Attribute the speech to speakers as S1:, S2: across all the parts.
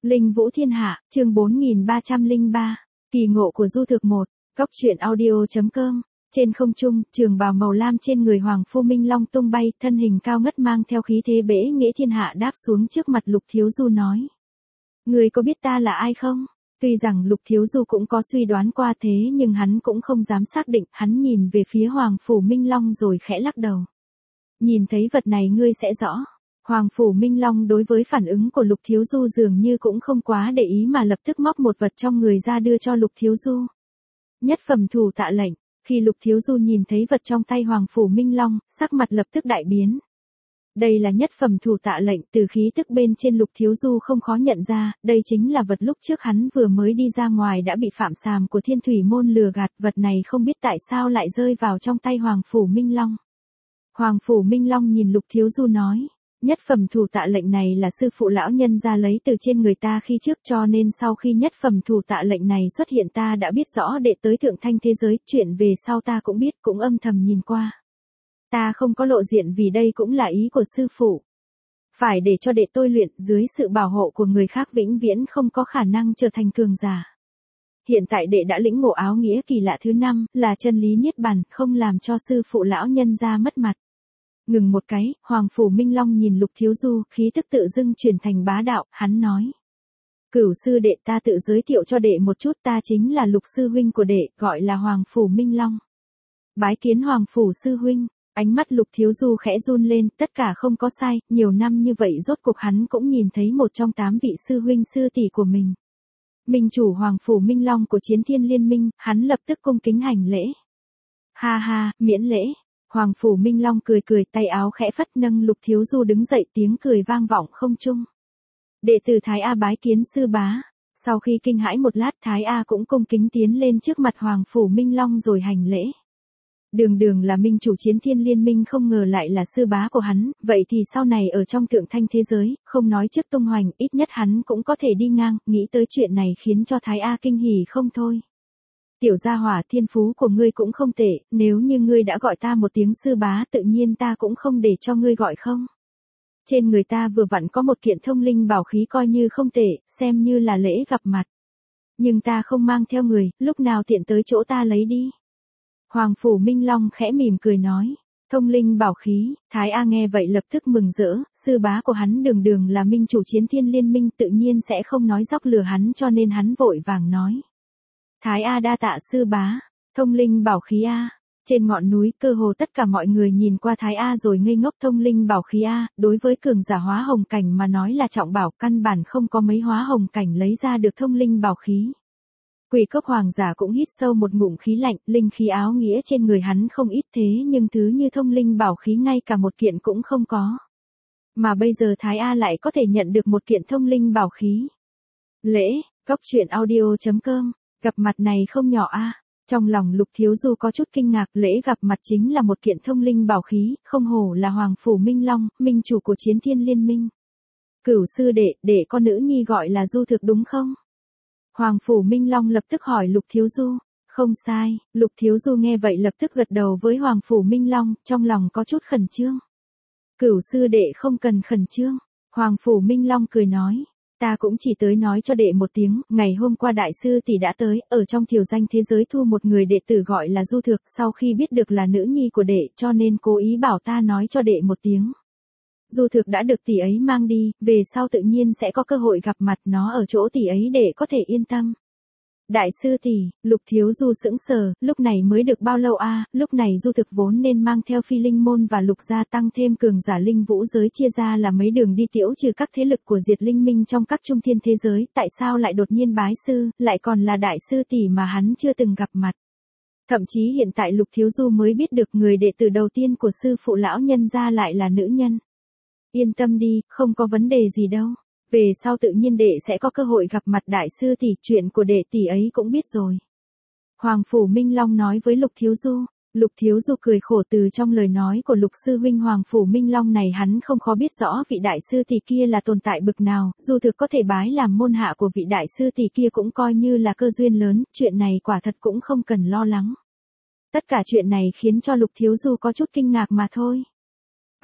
S1: Linh Vũ Thiên Hạ, chương 4303, kỳ ngộ của Du Thực 1, góc truyện audio.com. Trên không trung, trường bào màu lam trên người Hoàng Phu Minh Long tung bay, thân hình cao ngất mang theo khí thế bẽ nghĩa thiên hạ đáp xuống trước mặt Lục Thiếu Du nói. Người có biết ta là ai không? Tuy rằng Lục Thiếu Du cũng có suy đoán qua thế nhưng hắn cũng không dám xác định, hắn nhìn về phía Hoàng Phủ Minh Long rồi khẽ lắc đầu. Nhìn thấy vật này ngươi sẽ rõ. Hoàng Phủ Minh Long đối với phản ứng của Lục Thiếu Du dường như cũng không quá để ý mà lập tức móc một vật trong người ra đưa cho Lục Thiếu Du. Nhất phẩm thủ tạ lệnh, khi Lục Thiếu Du nhìn thấy vật trong tay Hoàng Phủ Minh Long, sắc mặt lập tức đại biến. Đây là nhất phẩm thủ tạ lệnh, từ khí tức bên trên Lục Thiếu Du không khó nhận ra, đây chính là vật lúc trước hắn vừa mới đi ra ngoài đã bị Phạm Sàm của Thiên Thủy Môn lừa gạt, vật này không biết tại sao lại rơi vào trong tay Hoàng Phủ Minh Long. Hoàng Phủ Minh Long nhìn Lục Thiếu Du nói. Nhất phẩm thủ tạ lệnh này là sư phụ lão nhân ra lấy từ trên người ta khi trước, cho nên sau khi nhất phẩm thủ tạ lệnh này xuất hiện ta đã biết rõ đệ tới thượng thanh thế giới, chuyện về sau ta cũng biết, cũng âm thầm nhìn qua. Ta không có lộ diện vì đây cũng là ý của sư phụ. Phải để cho đệ tôi luyện, dưới sự bảo hộ của người khác vĩnh viễn không có khả năng trở thành cường giả. Hiện tại đệ đã lĩnh ngộ áo nghĩa kỳ lạ thứ 5, là chân lý niết bàn, không làm cho sư phụ lão nhân ra mất mặt. Ngừng một cái, Hoàng Phủ Minh Long nhìn Lục Thiếu Du, khí tức tự dưng chuyển thành bá đạo, hắn nói. Cửu sư đệ, ta tự giới thiệu cho đệ một chút, ta chính là Lục sư huynh của đệ, gọi là Hoàng Phủ Minh Long. Bái kiến Hoàng Phủ sư huynh, ánh mắt Lục Thiếu Du khẽ run lên, tất cả không có sai, nhiều năm như vậy rốt cuộc hắn cũng nhìn thấy một trong 8 vị sư huynh sư tỷ của mình. Minh chủ Hoàng Phủ Minh Long của Chiến Thiên Liên Minh, hắn lập tức cung kính hành lễ. Ha ha, miễn lễ. Hoàng Phủ Minh Long cười cười, tay áo khẽ phất, nâng Lục Thiếu Du đứng dậy, tiếng cười vang vọng không trung. Đệ tử Thái A bái kiến sư bá. Sau khi kinh hãi một lát, Thái A cũng cung kính tiến lên trước mặt Hoàng Phủ Minh Long rồi hành lễ. Đường là minh chủ Chiến Thiên Liên Minh, không ngờ lại là sư bá của hắn, vậy thì sau này ở trong thượng thanh thế giới, không nói trước tung hoành, ít nhất hắn cũng có thể đi ngang, nghĩ tới chuyện này khiến cho Thái A kinh hỉ không thôi. Tiểu gia hỏa, thiên phú của ngươi cũng không tệ, nếu như ngươi đã gọi ta một tiếng sư bá tự nhiên ta cũng không để cho ngươi gọi không. Trên người ta vừa vặn có một kiện thông linh bảo khí coi như không tệ, xem như là lễ gặp mặt. Nhưng ta không mang theo người, lúc nào tiện tới chỗ ta lấy đi. Hoàng Phủ Minh Long khẽ mỉm cười nói. Thông linh bảo khí, Thái A nghe vậy lập tức mừng rỡ, sư bá của hắn đường là minh chủ Chiến Thiên Liên Minh, tự nhiên sẽ không nói dóc lừa hắn, cho nên hắn vội vàng nói. Thái A đa tạ sư bá, thông linh bảo khí A. Trên ngọn núi, cơ hồ tất cả mọi người nhìn qua Thái A rồi ngây ngốc. Thông linh bảo khí A, đối với cường giả hóa hồng cảnh mà nói là trọng bảo, căn bản không có mấy hóa hồng cảnh lấy ra được thông linh bảo khí. Quỷ Cốc hoàng giả cũng hít sâu một ngụm khí lạnh, linh khí áo nghĩa trên người hắn không ít thế nhưng thứ như thông linh bảo khí ngay cả một kiện cũng không có. Mà bây giờ Thái A lại có thể nhận được một kiện thông linh bảo khí. Lễ, góc truyện audio.com. Gặp mặt này không nhỏ a. Trong lòng Lục Thiếu Du có chút kinh ngạc, lễ gặp mặt chính là một kiện thông linh bảo khí, không hổ là Hoàng Phủ Minh Long, minh chủ của Chiến Thiên Liên Minh. Cửu sư đệ, để con nữ nhi gọi là Du Thực đúng không? Hoàng Phủ Minh Long lập tức hỏi Lục Thiếu Du. Không sai, Lục Thiếu Du nghe vậy lập tức gật đầu với Hoàng Phủ Minh Long, trong lòng có chút khẩn trương. Cửu sư đệ không cần khẩn trương, Hoàng Phủ Minh Long cười nói. Ta cũng chỉ tới nói cho đệ một tiếng, ngày hôm qua đại sư tỷ đã tới, ở trong thiểu danh thế giới thu một người đệ tử gọi là Du Thực, sau khi biết được là nữ nhi của đệ cho nên cố ý bảo ta nói cho đệ một tiếng. Du Thực đã được tỷ ấy mang đi, về sau tự nhiên sẽ có cơ hội gặp mặt nó ở chỗ tỷ ấy để có thể yên tâm. Đại sư tỷ, Lục Thiếu Du sững sờ, lúc này mới được bao lâu a? Lúc này Du Thực vốn nên mang theo Phi Linh môn và Lục gia tăng thêm cường giả linh vũ giới chia ra là mấy đường đi tiễu trừ các thế lực của Diệt Linh Minh trong các trung thiên thế giới, tại sao lại đột nhiên bái sư, lại còn là đại sư tỷ mà hắn chưa từng gặp mặt. Thậm chí hiện tại Lục Thiếu Du mới biết được người đệ tử đầu tiên của sư phụ lão nhân gia lại là nữ nhân. Yên tâm đi, không có vấn đề gì đâu. Về sau tự nhiên đệ sẽ có cơ hội gặp mặt đại sư tỷ, chuyện của đệ tỷ ấy cũng biết rồi. Hoàng Phủ Minh Long nói với Lục Thiếu Du. Lục Thiếu Du cười khổ, từ trong lời nói của Lục sư huynh Hoàng Phủ Minh Long này hắn không khó biết rõ vị đại sư tỷ kia là tồn tại bực nào, dù thực có thể bái làm môn hạ của vị đại sư tỷ kia cũng coi như là cơ duyên lớn, chuyện này quả thật cũng không cần lo lắng. Tất cả chuyện này khiến cho Lục Thiếu Du có chút kinh ngạc mà thôi.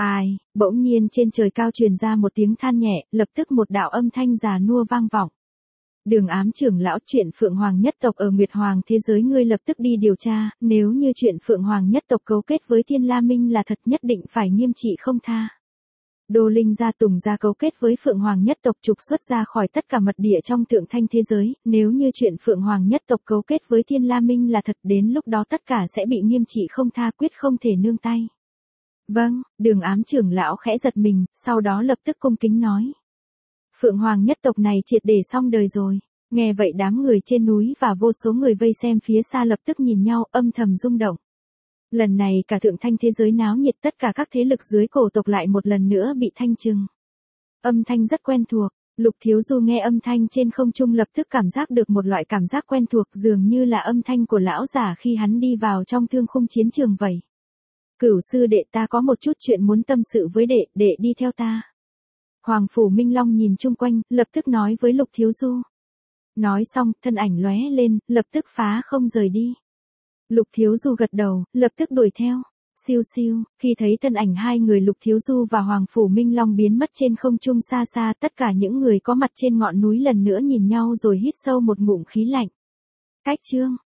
S1: Ai, bỗng nhiên trên trời cao truyền ra một tiếng than nhẹ, lập tức một đạo âm thanh già nua vang vọng. Đường Ám trưởng lão, chuyện Phượng Hoàng nhất tộc ở Nguyệt Hoàng thế giới ngươi lập tức đi điều tra, nếu như chuyện Phượng Hoàng nhất tộc cấu kết với Thiên La Minh là thật nhất định phải nghiêm trị không tha. Đô Linh gia Tùng gia cấu kết với Phượng Hoàng nhất tộc trục xuất ra khỏi tất cả mật địa trong Thượng Thanh thế giới, nếu như chuyện Phượng Hoàng nhất tộc cấu kết với Thiên La Minh là thật, đến lúc đó tất cả sẽ bị nghiêm trị không tha, quyết không thể nương tay. Vâng, Đường Ám trưởng lão khẽ giật mình, sau đó lập tức cung kính nói. Phượng Hoàng nhất tộc này triệt để xong đời rồi. Nghe vậy đám người trên núi và vô số người vây xem phía xa lập tức nhìn nhau, âm thầm rung động. Lần này cả Thượng Thanh thế giới náo nhiệt, tất cả các thế lực dưới cổ tộc lại một lần nữa bị thanh trừng. Âm thanh rất quen thuộc, Lục Thiếu Du nghe âm thanh trên không trung lập tức cảm giác được một loại cảm giác quen thuộc, dường như là âm thanh của lão giả khi hắn đi vào trong thương khung chiến trường vậy. Cửu sư đệ, ta có một chút chuyện muốn tâm sự với đệ, đệ đi theo ta. Hoàng Phủ Minh Long nhìn chung quanh, lập tức nói với Lục Thiếu Du. Nói xong, thân ảnh lóe lên, lập tức phá không rời đi. Lục Thiếu Du gật đầu, lập tức đuổi theo. Siêu siêu, khi thấy thân ảnh hai người Lục Thiếu Du và Hoàng Phủ Minh Long biến mất trên không trung xa xa, tất cả những người có mặt trên ngọn núi lần nữa nhìn nhau rồi hít sâu một ngụm khí lạnh. Cách chương